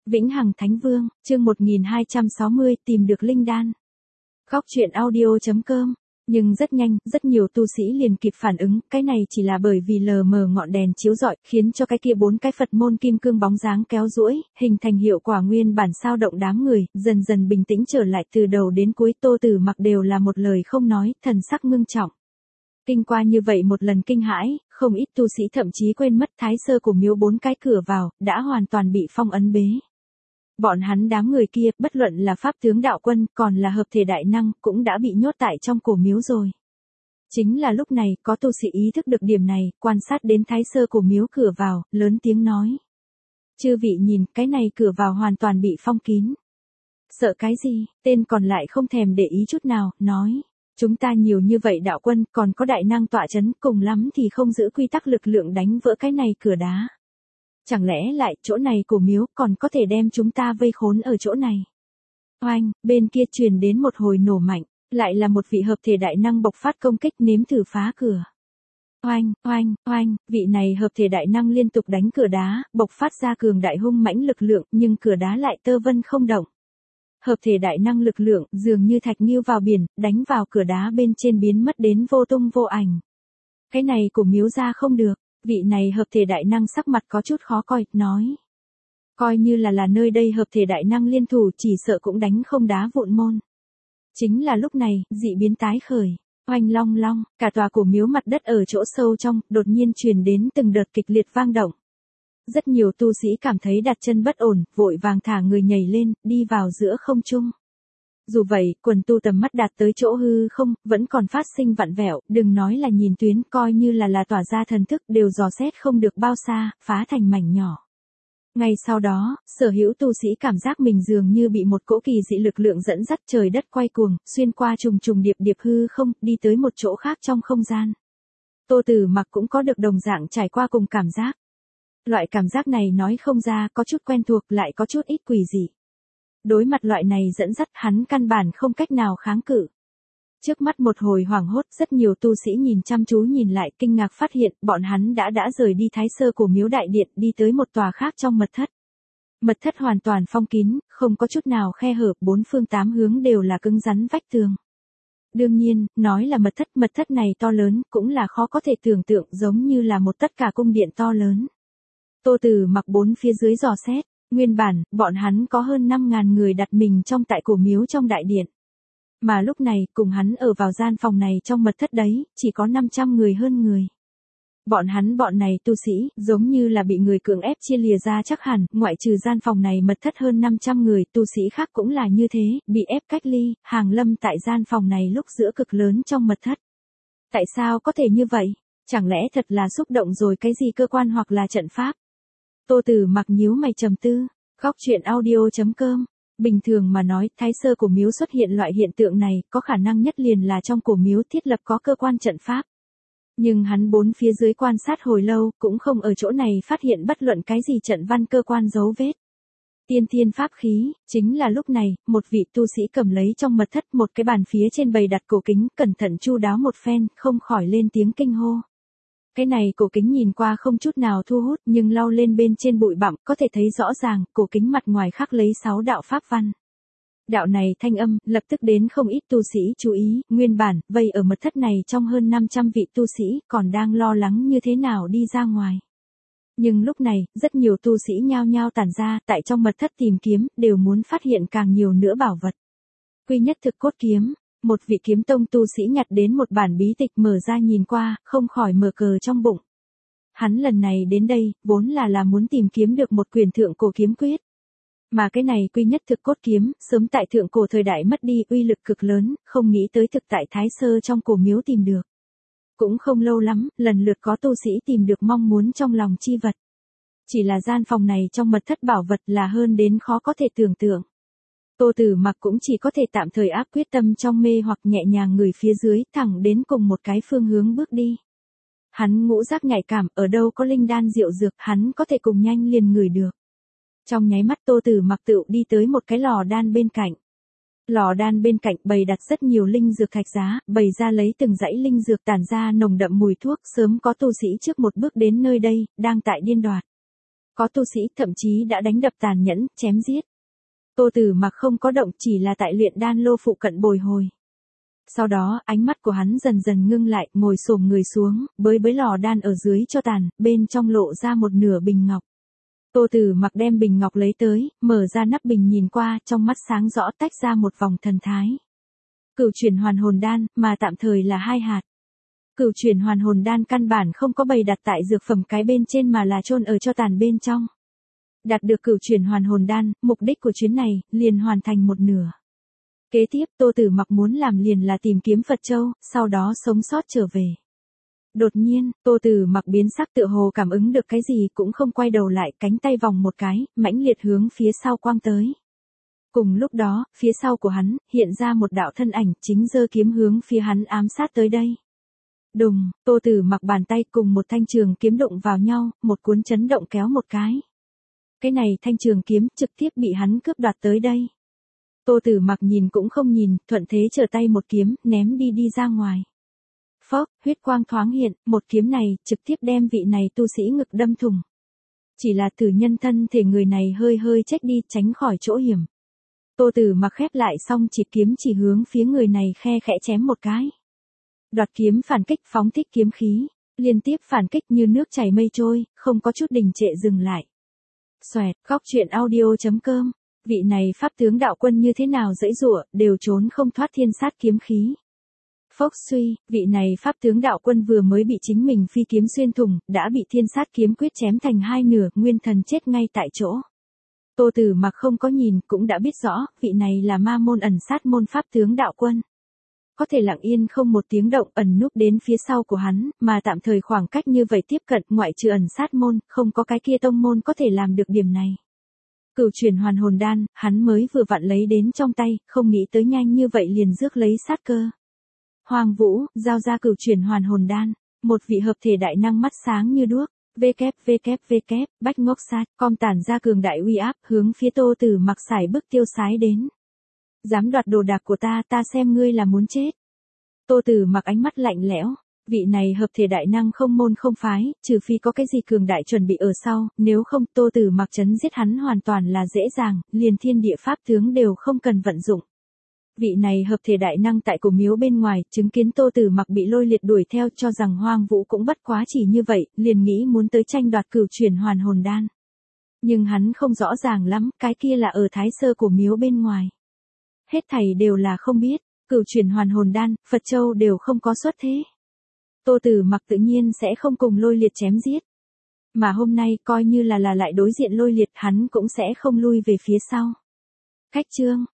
Vĩnh Hằng Thánh Vương, chương 1260, tìm được linh đan. Góc truyện audio.com. Nhưng rất nhanh, rất nhiều tu sĩ liền kịp phản ứng, cái này chỉ là bởi vì lờ mờ ngọn đèn chiếu rọi, khiến cho cái kia 4 cái Phật môn kim cương bóng dáng kéo duỗi, hình thành hiệu quả nguyên bản sao động đám người, dần dần bình tĩnh trở lại từ đầu đến cuối. Tô Tử Mặc đều là một lời không nói, thần sắc ngưng trọng. Kinh qua như vậy một lần kinh hãi, không ít tu sĩ thậm chí quên mất thái sơ của miếu 4 cái cửa vào, đã hoàn toàn bị phong ấn bế. Bọn hắn đám người kia, bất luận là pháp tướng đạo quân, còn là hợp thể đại năng, cũng đã bị nhốt tại trong cổ miếu rồi. Chính là lúc này, có tu sĩ ý thức được điểm này, quan sát đến thái sơ cổ miếu cửa vào, lớn tiếng nói. Chư vị nhìn, cái này cửa vào hoàn toàn bị phong kín. Sợ cái gì? Tên còn lại không thèm để ý chút nào, nói. Chúng ta nhiều như vậy đạo quân, còn có đại năng tọa chấn, cùng lắm thì không giữ quy tắc lực lượng đánh vỡ cái này cửa đá. Chẳng lẽ lại chỗ này cổ miếu còn có thể đem chúng ta vây khốn ở chỗ này? Oanh, bên kia truyền đến một hồi nổ mạnh, lại là một vị hợp thể đại năng bộc phát công kích nếm thử phá cửa. Oanh, oanh, oanh, vị này hợp thể đại năng liên tục đánh cửa đá, bộc phát ra cường đại hung mãnh lực lượng, nhưng cửa đá lại tơ vân không động. Hợp thể đại năng lực lượng dường như thạch nghiêu vào biển, đánh vào cửa đá bên trên biến mất đến vô tung vô ảnh. Cái này cổ miếu ra không được. Vị này hợp thể đại năng sắc mặt có chút khó coi, nói. Coi như là nơi đây hợp thể đại năng liên thủ chỉ sợ cũng đánh không đá vụn môn. Chính là lúc này, dị biến tái khởi. Oanh long long, cả tòa cổ miếu mặt đất ở chỗ sâu trong, đột nhiên truyền đến từng đợt kịch liệt vang động. Rất nhiều tu sĩ cảm thấy đặt chân bất ổn, vội vàng thả người nhảy lên, đi vào giữa không trung. Dù vậy, quần tu tầm mắt đạt tới chỗ hư không, vẫn còn phát sinh vặn vẹo, đừng nói là nhìn tuyến, coi như là tỏa ra thần thức, đều dò xét không được bao xa, phá thành mảnh nhỏ. Ngay sau đó, sở hữu tu sĩ cảm giác mình dường như bị một cỗ kỳ dị lực lượng dẫn dắt trời đất quay cuồng, xuyên qua trùng trùng điệp điệp hư không, đi tới một chỗ khác trong không gian. Tô Tử Mặc cũng có được đồng dạng trải qua cùng cảm giác. Loại cảm giác này nói không ra, có chút quen thuộc, lại có chút ít quỷ dị. Đối mặt loại này dẫn dắt, hắn căn bản không cách nào kháng cự. Trước mắt một hồi hoảng hốt, rất nhiều tu sĩ nhìn chăm chú nhìn lại, kinh ngạc phát hiện, bọn hắn đã rời đi thái sơ của miếu đại điện, đi tới một tòa khác trong mật thất. Mật thất hoàn toàn phong kín, không có chút nào khe hở, 4 phương 8 hướng đều là cứng rắn vách tường. Đương nhiên, nói là mật thất này to lớn, cũng là khó có thể tưởng tượng, giống như là một tất cả cung điện to lớn. Tô Tử Mặc 4 phía dưới dò xét. Nguyên bản, bọn hắn có hơn 5.000 người đặt mình trong tại cổ miếu trong đại điện. Mà lúc này, cùng hắn ở vào gian phòng này trong mật thất đấy, chỉ có 500 người hơn người. Bọn này tu sĩ, giống như là bị người cưỡng ép chia lìa ra chắc hẳn, ngoại trừ gian phòng này mật thất hơn 500 người, tu sĩ khác cũng là như thế, bị ép cách ly, hàng lâm tại gian phòng này lúc giữa cực lớn trong mật thất. Tại sao có thể như vậy? Chẳng lẽ thật là xúc động rồi cái gì cơ quan hoặc là trận pháp? Tô Tử Mặc nhíu mày trầm tư, góc truyện audio.com. Bình thường mà nói, thái sơ cổ miếu xuất hiện loại hiện tượng này, có khả năng nhất liền là trong cổ miếu thiết lập có cơ quan trận pháp. Nhưng hắn 4 phía dưới quan sát hồi lâu, cũng không ở chỗ này phát hiện bất luận cái gì trận văn cơ quan dấu vết. Tiên thiên pháp khí, chính là lúc này, một vị tu sĩ cầm lấy trong mật thất một cái bàn phía trên bày đặt cổ kính, cẩn thận chu đáo một phen, không khỏi lên tiếng kinh hô. Cái này cổ kính nhìn qua không chút nào thu hút, nhưng lau lên bên trên bụi bặm, có thể thấy rõ ràng, cổ kính mặt ngoài khắc lấy 6 đạo pháp văn. Đạo này thanh âm, lập tức đến không ít tu sĩ chú ý, nguyên bản, vây ở mật thất này trong hơn 500 vị tu sĩ, còn đang lo lắng như thế nào đi ra ngoài. Nhưng lúc này, rất nhiều tu sĩ nhao nhao tản ra, tại trong mật thất tìm kiếm, đều muốn phát hiện càng nhiều nữa bảo vật. Quy nhất thực cốt kiếm. Một vị kiếm tông tu sĩ nhặt đến một bản bí tịch mở ra nhìn qua, không khỏi mở cờ trong bụng. Hắn lần này đến đây, vốn là muốn tìm kiếm được một quyển thượng cổ kiếm quyết. Mà cái này quy nhất thực cốt kiếm, sớm tại thượng cổ thời đại mất đi uy lực cực lớn, không nghĩ tới thực tại thái sơ trong cổ miếu tìm được. Cũng không lâu lắm, lần lượt có tu sĩ tìm được mong muốn trong lòng chi vật. Chỉ là gian phòng này trong mật thất bảo vật là hơn đến khó có thể tưởng tượng. Tô Tử Mặc cũng chỉ có thể tạm thời áp quyết tâm trong mê hoặc nhẹ nhàng người phía dưới, thẳng đến cùng một cái phương hướng bước đi. Hắn ngũ giác nhạy cảm, ở đâu có linh đan diệu dược, hắn có thể cùng nhanh liền ngửi được. Trong nháy mắt Tô Tử Mặc tự đi tới một cái lò đan bên cạnh. Lò đan bên cạnh bày đặt rất nhiều linh dược thạch giá, bày ra lấy từng dãy linh dược tản ra nồng đậm mùi thuốc, sớm có tu sĩ trước một bước đến nơi đây, đang tại điên đoạt. Có tu sĩ thậm chí đã đánh đập tàn nhẫn, chém giết. Tô Tử Mặc không có động, chỉ là tại luyện đan lô phụ cận bồi hồi. Sau đó, ánh mắt của hắn dần dần ngưng lại, ngồi xổm người xuống, bới lò đan ở dưới cho tàn, bên trong lộ ra một nửa bình ngọc. Tô Tử Mặc đem bình ngọc lấy tới, mở ra nắp bình nhìn qua, trong mắt sáng rõ tách ra một vòng thần thái. Cửu chuyển hoàn hồn đan, mà tạm thời là 2 hạt. Cửu chuyển hoàn hồn đan căn bản không có bày đặt tại dược phẩm cái bên trên mà là chôn ở cho tàn bên trong. Đạt được cửu chuyển hoàn hồn đan, mục đích của chuyến này liền hoàn thành một nửa. Kế tiếp, Tô Tử Mặc muốn làm liền là tìm kiếm Phật Châu, sau đó sống sót trở về. Đột nhiên, Tô Tử Mặc biến sắc, tựa hồ cảm ứng được cái gì cũng không quay đầu lại, cánh tay vòng một cái, mãnh liệt hướng phía sau quang tới. Cùng lúc đó, phía sau của hắn hiện ra một đạo thân ảnh, chính giơ kiếm hướng phía hắn ám sát tới đây. Đùng, Tô Tử Mặc bàn tay cùng một thanh trường kiếm đụng vào nhau, một cuốn chấn động kéo một cái. Cái này thanh trường kiếm trực tiếp bị hắn cướp đoạt tới đây. Tô Tử Mặc nhìn cũng không nhìn, thuận thế trở tay một kiếm, ném đi ra ngoài. Phốc, huyết quang thoáng hiện, một kiếm này trực tiếp đem vị này tu sĩ ngực đâm thủng. Chỉ là tử nhân thân thể người này hơi chếch đi, tránh khỏi chỗ hiểm. Tô Tử Mặc khép lại xong chỉ kiếm chỉ hướng phía người này khe khẽ chém một cái. Đoạt kiếm phản kích, phóng thích kiếm khí, liên tiếp phản kích như nước chảy mây trôi, không có chút đình trệ dừng lại. Xoẹt, góc truyện audio.com. Vị này pháp tướng đạo quân như thế nào giãy giụa, đều trốn không thoát thiên sát kiếm khí. Phốc suy, vị này pháp tướng đạo quân vừa mới bị chính mình phi kiếm xuyên thủng, đã bị thiên sát kiếm quyết chém thành 2 nửa, nguyên thần chết ngay tại chỗ. Tô Tử Mặc không có nhìn, cũng đã biết rõ, vị này là ma môn ẩn sát môn pháp tướng đạo quân. Có thể lặng yên không một tiếng động ẩn núp đến phía sau của hắn, mà tạm thời khoảng cách như vậy tiếp cận, ngoại trừ ẩn sát môn, không có cái kia tông môn có thể làm được điểm này. Cửu chuyển hoàn hồn đan, hắn mới vừa vặn lấy đến trong tay, không nghĩ tới nhanh như vậy liền rước lấy sát cơ. Hoàng Vũ, giao ra cửu chuyển hoàn hồn đan, một vị hợp thể đại năng mắt sáng như đuốc, www, bách ngốc sát, com tản ra cường đại uy áp, hướng phía Tô Tử Mặc sải bước tiêu sái đến. Dám đoạt đồ đạc của ta xem ngươi là muốn chết. Tô Tử Mặc ánh mắt lạnh lẽo, vị này hợp thể đại năng không môn không phái, trừ phi có cái gì cường đại chuẩn bị ở sau, nếu không Tô Tử Mặc chấn giết hắn hoàn toàn là dễ dàng, liền thiên địa pháp tướng đều không cần vận dụng. Vị này hợp thể đại năng tại cổ miếu bên ngoài, chứng kiến Tô Tử Mặc bị Lôi Liệt đuổi theo, cho rằng Hoang Vũ cũng bất quá chỉ như vậy, liền nghĩ muốn tới tranh đoạt cửu chuyển hoàn hồn đan. Nhưng hắn không rõ ràng lắm, cái kia là ở Thái Sơ cổ miếu bên ngoài. Hết thảy đều là không biết, cửu chuyển hoàn hồn đan, Phật Châu đều không có xuất thế. Tô Tử Mặc tự nhiên sẽ không cùng Lôi Liệt chém giết. Mà hôm nay coi như là lại đối diện Lôi Liệt, hắn cũng sẽ không lui về phía sau. Khách chương